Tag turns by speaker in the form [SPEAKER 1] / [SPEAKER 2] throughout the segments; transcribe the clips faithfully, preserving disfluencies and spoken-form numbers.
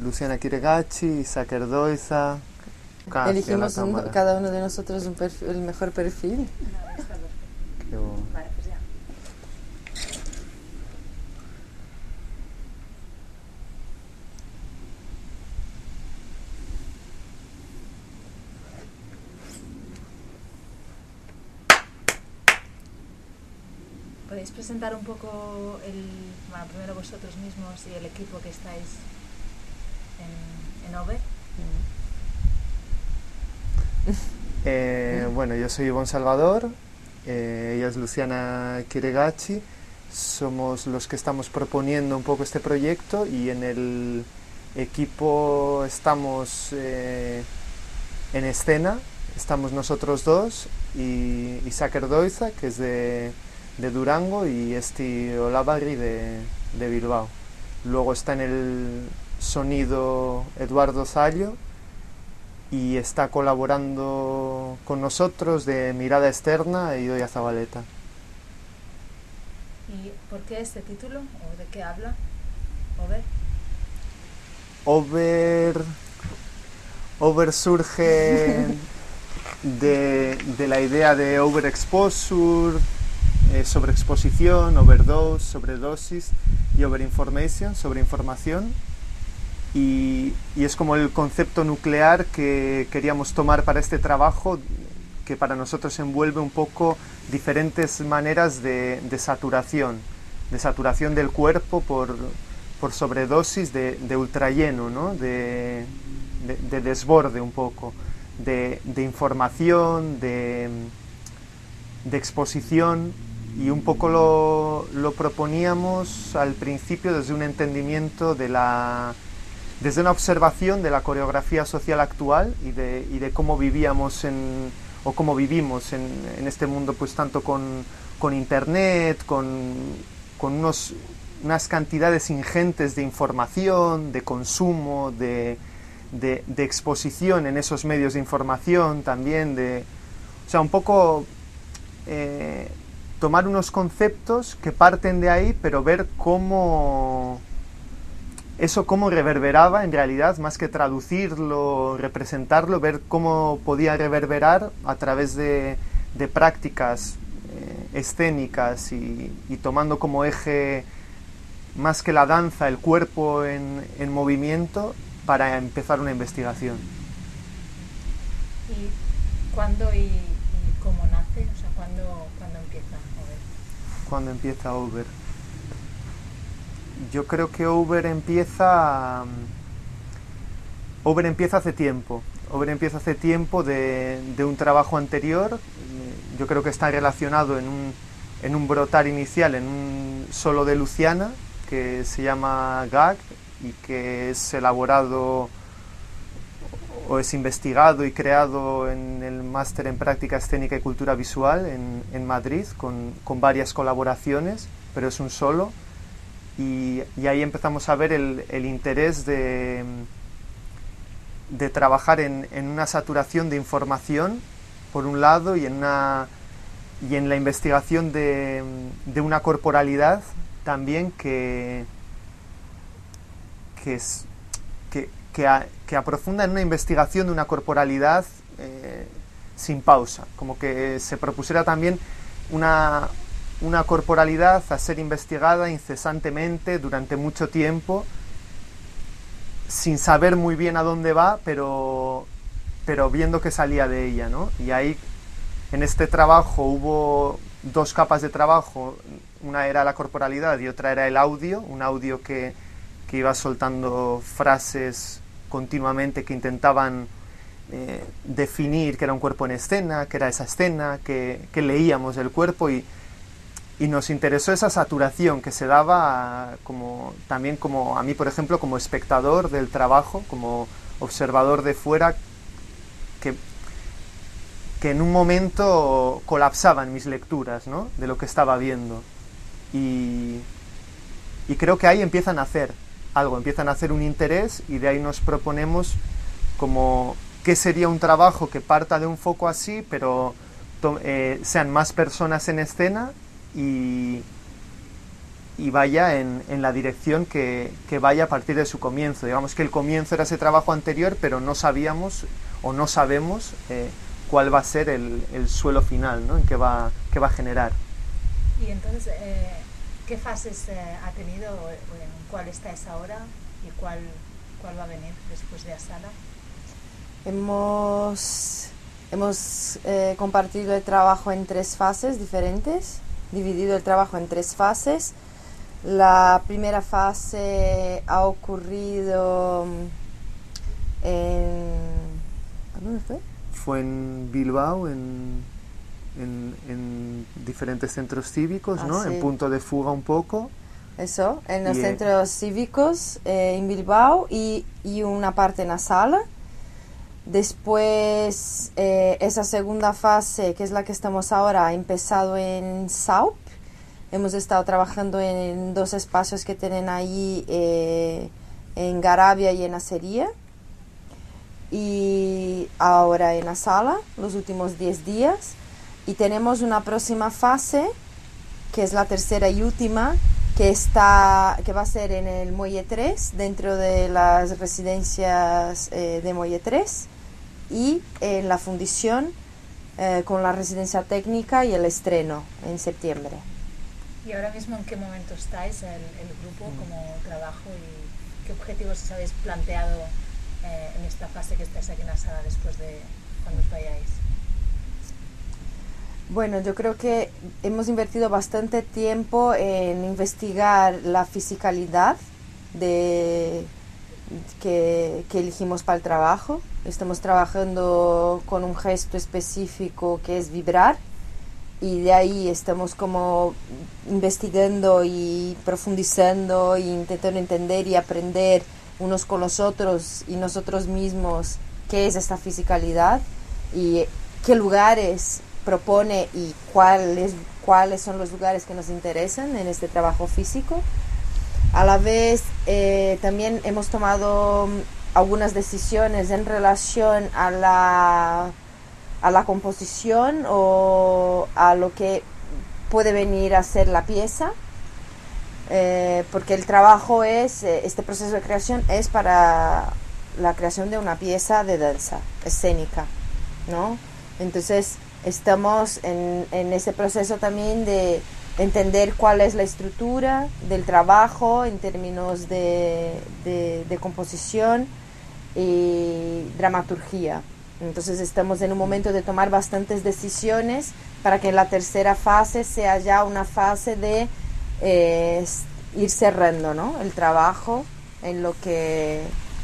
[SPEAKER 1] Luciana Quiregacci, Saker Doiza.
[SPEAKER 2] Elegimos un, cada uno de nosotros un perfil, el mejor perfil.
[SPEAKER 3] No, está perfecto.
[SPEAKER 1] Qué bueno.
[SPEAKER 3] Vale, pues ya. ¿Podéis presentar un poco el, bueno, primero vosotros mismos y el equipo que estáis en, en Over?
[SPEAKER 1] Eh, bueno, yo soy Ivonne Salvador, eh, ella es Luciana Quiregacci, somos los que estamos proponiendo un poco este proyecto y en el equipo estamos eh, en escena, estamos nosotros dos y, y Saker Doiza, que es de, de Durango, y Esti Olavarri de, de Bilbao. Luego está en el sonido Eduardo Zallo, y está colaborando con nosotros de Mirada Externa Idoia Zabaleta.
[SPEAKER 3] ¿Y por qué este título? ¿O de qué habla? Over.
[SPEAKER 1] Over, over surge de, de la idea de overexposure, eh, sobreexposición, overdose, sobredosis, y overinformation, sobreinformación. Y, y es como el concepto nuclear que queríamos tomar para este trabajo, que para nosotros envuelve un poco diferentes maneras de, de saturación, de saturación del cuerpo por, por sobredosis de, de ultralleno, ¿no? de, de, de desborde un poco, de, de información, de, de exposición, y un poco lo, lo proponíamos al principio desde un entendimiento de la... desde una observación de la coreografía social actual y de, y de cómo vivíamos en, o cómo vivimos en, en este mundo, pues tanto con, con internet, con, con unos, unas cantidades ingentes de información, de consumo, de, de, de exposición en esos medios de información también, de, o sea, un poco eh, tomar unos conceptos que parten de ahí, pero ver cómo... eso cómo reverberaba en realidad, más que traducirlo, representarlo, ver cómo podía reverberar a través de, de prácticas eh, escénicas y, y tomando como eje más que la danza, el cuerpo en, en movimiento para empezar una investigación.
[SPEAKER 3] ¿Y cuándo y, y cómo nace? O sea, ¿cuándo, cuándo empieza Over?
[SPEAKER 1] ¿Cuándo empieza Over? Yo creo que Over empieza Over empieza hace tiempo Over empieza hace tiempo de, de un trabajo anterior. Yo creo que está relacionado en un, en un brotar inicial, en un solo de Luciana que se llama Gag y que es elaborado o es investigado y creado en el máster en práctica escénica y cultura visual en, en Madrid con, con varias colaboraciones, pero es un solo. Y, y ahí empezamos a ver el, el interés de, de trabajar en, en una saturación de información, por un lado, y en, una, y en la investigación de, de una corporalidad también que, que, es, que, que, a, que aprofunda en una investigación de una corporalidad eh, sin pausa, como que se propusiera también una... una corporalidad a ser investigada incesantemente durante mucho tiempo, sin saber muy bien a dónde va, pero, pero viendo que salía de ella, ¿no? Y ahí, en este trabajo, hubo dos capas de trabajo. Una era la corporalidad y otra era el audio, un audio que, que iba soltando frases continuamente que intentaban eh, definir qué era un cuerpo en escena, qué era esa escena, que, que leíamos del cuerpo, y Y nos interesó esa saturación que se daba como, también como a mí, por ejemplo, como espectador del trabajo, como observador de fuera, que, que en un momento colapsaban mis lecturas, ¿no?, de lo que estaba viendo. Y, y creo que ahí empiezan a hacer algo, empiezan a hacer un interés, y de ahí nos proponemos como qué sería un trabajo que parta de un foco así, pero to, eh, sean más personas en escena, Y, y vaya en, en la dirección que, que vaya a partir de su comienzo. Digamos que el comienzo era ese trabajo anterior, pero no sabíamos o no sabemos eh, cuál va a ser el, el suelo final, ¿no? En que va, que va a generar.
[SPEAKER 3] Y entonces, eh, ¿qué fases eh, ha tenido, o en cuál estáis ahora y cuál, cuál va a venir después de Asala?
[SPEAKER 2] Hemos, hemos eh, compartido el trabajo en tres fases diferentes, dividido el trabajo en tres fases. La primera fase ha ocurrido en... ¿Dónde fue?
[SPEAKER 1] Fue en Bilbao, en, en, en diferentes centros cívicos,
[SPEAKER 2] ah,
[SPEAKER 1] ¿no?
[SPEAKER 2] Sí.
[SPEAKER 1] En punto de fuga un poco.
[SPEAKER 2] Eso, en los
[SPEAKER 1] y,
[SPEAKER 2] centros cívicos eh, en Bilbao y, y una parte en Asala. Después, eh, esa segunda fase, que es la que estamos ahora, ha empezado en Saup. Hemos estado trabajando en dos espacios que tienen ahí, eh, en Garabia y en Acería. Y ahora en Asala, los últimos diez días. Y tenemos una próxima fase, que es la tercera y última, que, está, que va a ser en el Muelle tres, dentro de las residencias eh, de Muelle tres. Y en la fundición eh, con la residencia técnica y el estreno en septiembre.
[SPEAKER 3] ¿Y ahora mismo en qué momento estáis, el, el grupo, como trabajo, y qué objetivos os habéis planteado eh, en esta fase que estáis aquí en la sala después de cuando os vayáis?
[SPEAKER 2] Bueno, yo creo que hemos invertido bastante tiempo en investigar la fisicalidad de, que, que elegimos para el trabajo. Estamos trabajando con un gesto específico que es vibrar, y de ahí estamos como investigando y profundizando e intentando entender y aprender unos con los otros y nosotros mismos qué es esta fisicalidad y qué lugares propone y cuáles, cuáles son los lugares que nos interesan en este trabajo físico. A la vez eh, también hemos tomado algunas decisiones en relación a la, a la composición o a lo que puede venir a ser la pieza, eh, porque el trabajo es, eh, este proceso de creación es para la creación de una pieza de danza escénica, ¿no? Entonces estamos en, en ese proceso también de entender cuál es la estructura del trabajo en términos de, de, de composición y dramaturgia. Entonces estamos en un momento de tomar bastantes decisiones para que la tercera fase sea ya una fase de eh, ir cerrando, ¿no?, el trabajo en lo que,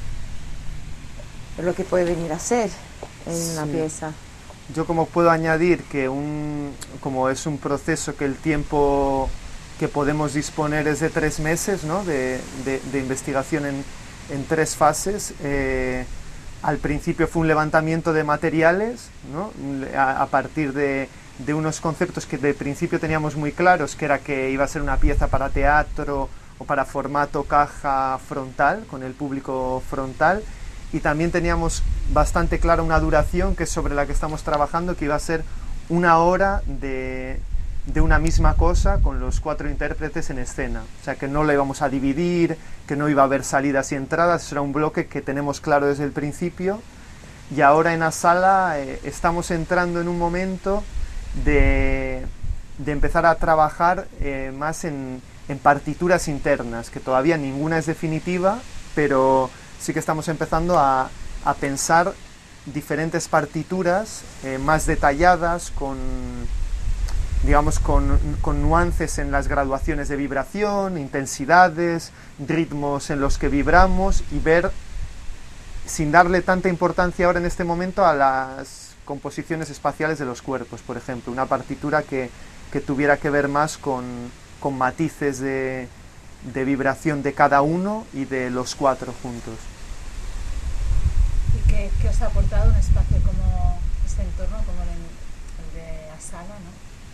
[SPEAKER 2] en lo que puede venir a ser en sí. Una pieza.
[SPEAKER 1] Yo como puedo añadir que un, como es un proceso que el tiempo que podemos disponer es de tres meses, ¿no?, de, de, de investigación en, en tres fases. Eh, al principio fue un levantamiento de materiales, ¿no?, a, a partir de, de unos conceptos que de principio teníamos muy claros, que era que iba a ser una pieza para teatro o para formato caja frontal, con el público frontal. Y también teníamos bastante clara una duración, que es sobre la que estamos trabajando, que iba a ser una hora de, de una misma cosa con los cuatro intérpretes en escena. O sea, que no lo íbamos a dividir, que no iba a haber salidas y entradas, era un bloque que tenemos claro desde el principio. Y ahora en la sala eh, estamos entrando en un momento de, de empezar a trabajar eh, más en, en partituras internas, que todavía ninguna es definitiva, pero sí que estamos empezando a, a pensar diferentes partituras eh, más detalladas, con, digamos, con, con nuances en las graduaciones de vibración, intensidades, ritmos en los que vibramos, y ver, sin darle tanta importancia ahora en este momento a las composiciones espaciales de los cuerpos, por ejemplo, una partitura que, que tuviera que ver más con, con matices de, de vibración de cada uno y de los cuatro juntos.
[SPEAKER 3] ¿Y qué, qué os ha aportado un espacio como este entorno, como el, el de Asala, ¿no?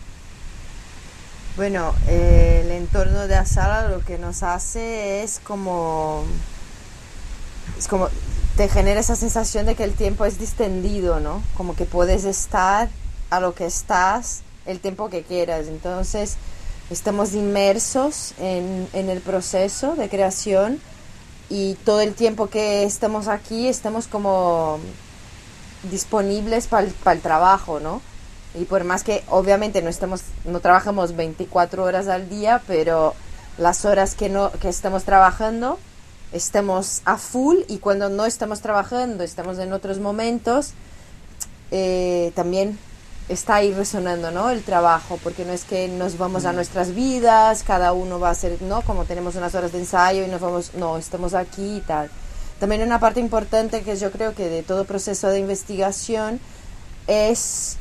[SPEAKER 2] Bueno, eh, el entorno de Asala lo que nos hace es como, es como te genera esa sensación de que el tiempo es distendido, ¿no? Como que puedes estar a lo que estás el tiempo que quieras. Entonces estamos inmersos en, en el proceso de creación y todo el tiempo que estamos aquí estamos como disponibles para el trabajo, ¿no? Y por más que obviamente no estamos, no trabajamos veinticuatro horas al día, pero las horas que no que estamos trabajando estamos a full, y cuando no estamos trabajando, estamos en otros momentos, eh, también está ahí resonando, ¿no? El trabajo, porque no es que nos vamos a nuestras vidas, cada uno va a hacer, ¿no? Como tenemos unas horas de ensayo y nos vamos, no, estamos aquí y tal. También una parte importante que yo creo que de todo proceso de investigación es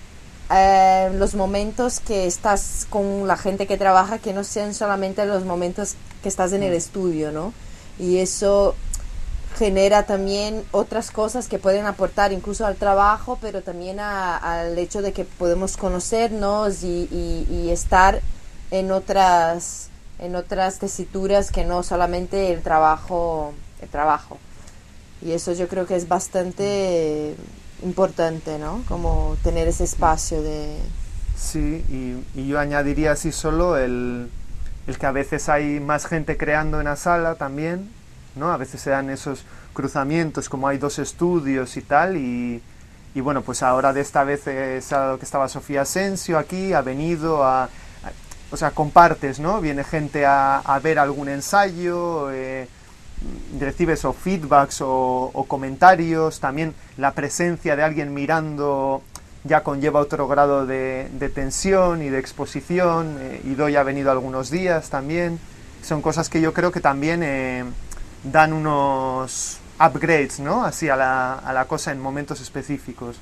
[SPEAKER 2] eh, los momentos que estás con la gente que trabaja, que no sean solamente los momentos que estás en el estudio, ¿no? Y eso genera también otras cosas que pueden aportar incluso al trabajo, pero también a, al hecho de que podemos conocernos y, y, y estar en otras en otras tesituras que no solamente el trabajo el trabajo y eso yo creo que es bastante importante, ¿no? Como tener ese espacio de...
[SPEAKER 1] Sí, y, y yo añadiría así solo el, el que a veces hay más gente creando en la sala también, ¿no? A veces se dan esos cruzamientos, como hay dos estudios y tal, y, y bueno, pues ahora de esta vez es a que estaba Sofía Asensio aquí, ha venido a, a o sea, compartes, ¿no? Viene gente a, a ver algún ensayo, eh, recibes o feedbacks o, o comentarios, también la presencia de alguien mirando ya conlleva otro grado de, de tensión y de exposición, eh, Idoia ha venido algunos días también, son cosas que yo creo que también eh, dan unos upgrades, ¿no? Así a la, a la cosa en momentos específicos.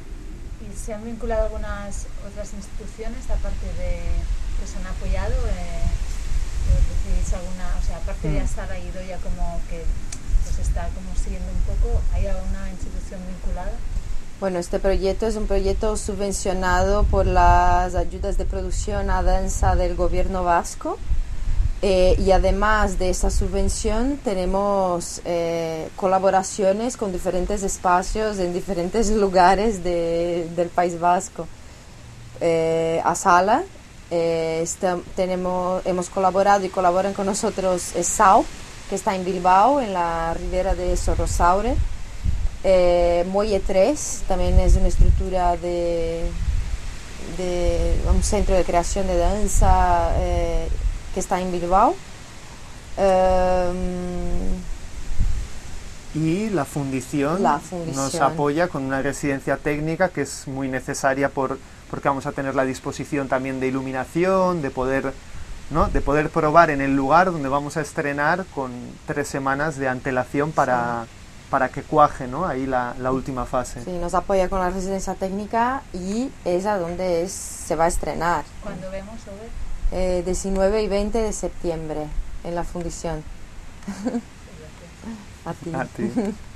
[SPEAKER 3] ¿Y se han vinculado algunas otras instituciones aparte de que se han apoyado? Eh, ¿Recibís alguna, o sea, aparte mm. de Asala y Idoia como que pues está como siguiendo un poco, ¿hay alguna institución vinculada?
[SPEAKER 2] Bueno, este proyecto es un proyecto subvencionado por las ayudas de producción a danza del gobierno vasco. Eh, y además de esa subvención tenemos eh, colaboraciones con diferentes espacios en diferentes lugares de, del País Vasco. Eh, Asala, eh, está, tenemos, hemos colaborado y colaboran con nosotros eh, S A U, que está en Bilbao, en la ribera de Sorrosaure. Eh, Muelle tres también es una estructura de, de un centro de creación de danza eh, que está en Bilbao. Um,
[SPEAKER 1] y la fundición,
[SPEAKER 2] la fundición
[SPEAKER 1] nos apoya con una residencia técnica que es muy necesaria por, porque vamos a tener la disposición también de iluminación, de poder, ¿no? de poder probar en el lugar donde vamos a estrenar con tres semanas de antelación para, sí. para que cuaje, ¿no? Ahí la, la última fase.
[SPEAKER 2] Sí, nos apoya con la residencia técnica y es a donde es, se va a estrenar.
[SPEAKER 3] ¿Cuándo vemos, Over?
[SPEAKER 2] Eh, diecinueve y veinte de septiembre en la fundición. A ti.
[SPEAKER 1] A ti.